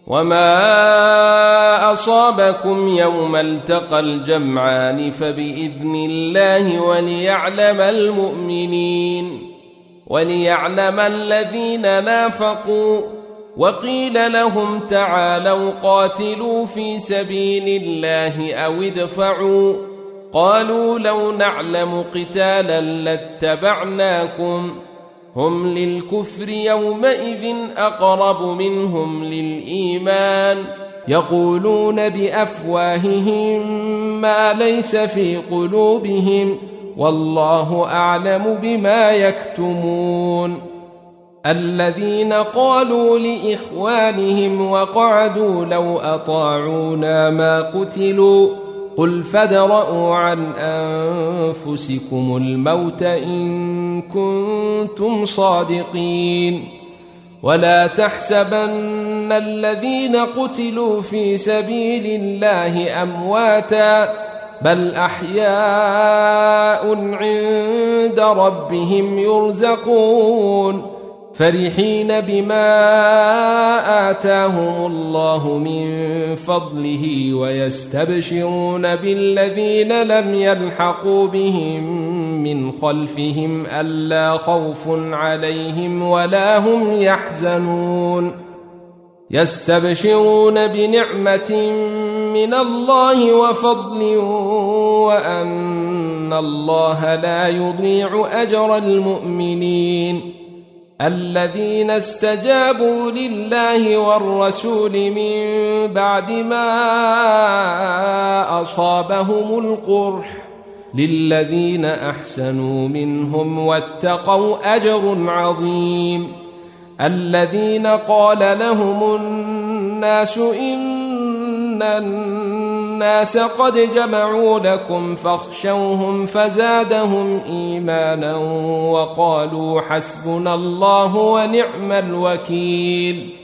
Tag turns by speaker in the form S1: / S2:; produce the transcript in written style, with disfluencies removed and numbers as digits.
S1: وما أصابكم يوم التقى الجمعان فبإذن الله وليعلم الذين نافقوا. وقيل لهم تعالوا قاتلوا في سبيل الله أو ادفعوا، قالوا لو نعلم قتالا لاتبعناكم، هم للكفر يومئذ أقرب منهم للإيمان، يقولون بأفواههم ما ليس في قلوبهم والله أعلم بما يكتمون. الذين قالوا لإخوانهم وقعدوا لو أطاعونا ما قتلوا، قل فادرءوا عن أنفسكم الموت إن كنتم صادقين. ولا تحسبن الذين قتلوا في سبيل الله أمواتا، بل أحياء عند ربهم يرزقون، فرحين بما آتاهم الله من فضله ويستبشرون بالذين لم يلحقوا بهم من خلفهم ألا خوف عليهم ولا هم يحزنون، يستبشرون بنعمة من الله وفضل وأن الله لا يضيع أجر المؤمنين. الذين استجابوا لله والرسول من بعد ما أصابهم القرح، للذين أحسنوا منهم واتقوا أجر عظيم. الذين قال لهم الناس إن الناس قد جمعوا لكم فاخشوهم فزادهم إيمانا وقالوا حسبنا الله ونعم الوكيل.